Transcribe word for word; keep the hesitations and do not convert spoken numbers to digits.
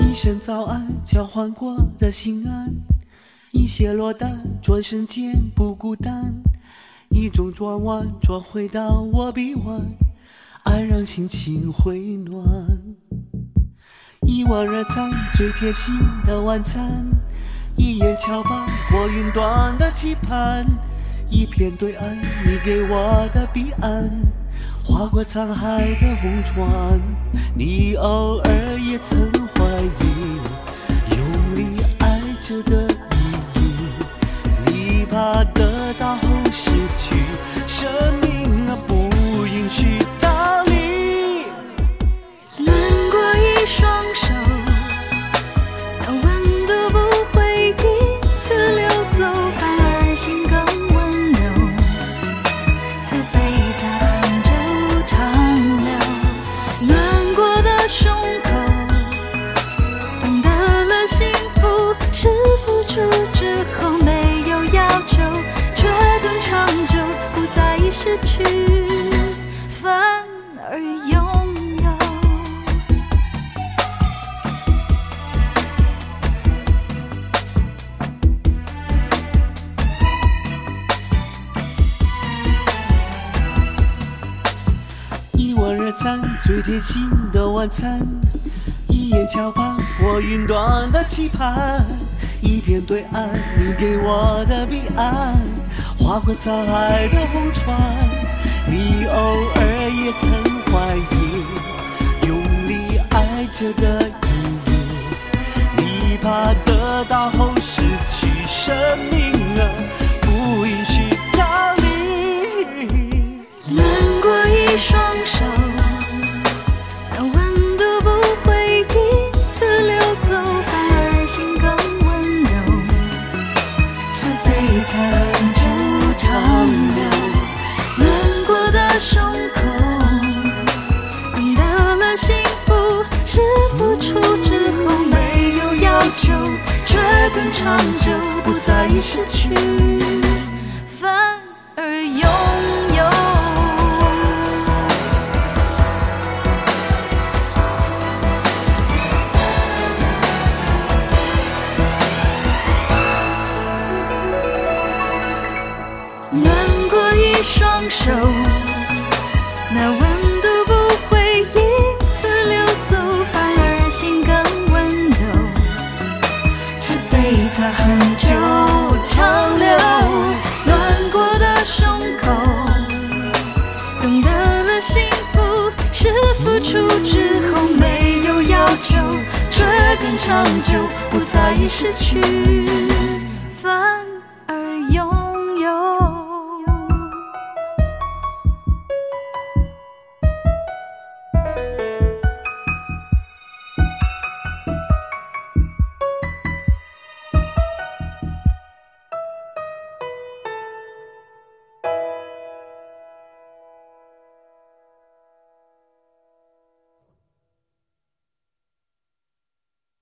一声早安交换过的心安，一些落单转身间不孤单，一种转弯转回到我臂弯，爱让心情回暖。一碗热餐最贴心的晚餐，一眼瞧罢过云端的期盼，一片对岸你给我的彼岸，划过沧海的红船。你偶尔也曾怀疑用力爱着的意义，你怕得到后失去，生命啊不允许逃离。 暖过一双手，那温度不会因此流走，反而心更温柔，慈悲在杭州长流。暖过的胸口，懂得了幸福是付出之后没有要求，却更长久，不在意失去，反而拥有。 一碗热餐最贴心的晚餐，一眼瞧罢过云端的期盼，一片对岸你给我的彼岸，划过沧海的红船。你偶尔也曾怀疑用力爱着的意义，你怕得到后失去，生命啊不允许逃离。 暖过一双手，那温度不会因此流走，反而心更温柔，慈悲才恒久长流。暖过的胸口，懂得了幸福是付出之后没有要求，却更长久，不在意失去，反而拥有。暖过一双手，那温度不会因此流走，反而心更温柔，慈悲才恒久长流。暖过的胸口，懂得了幸福是付出之后没有要求，却更长久，不在意失去，反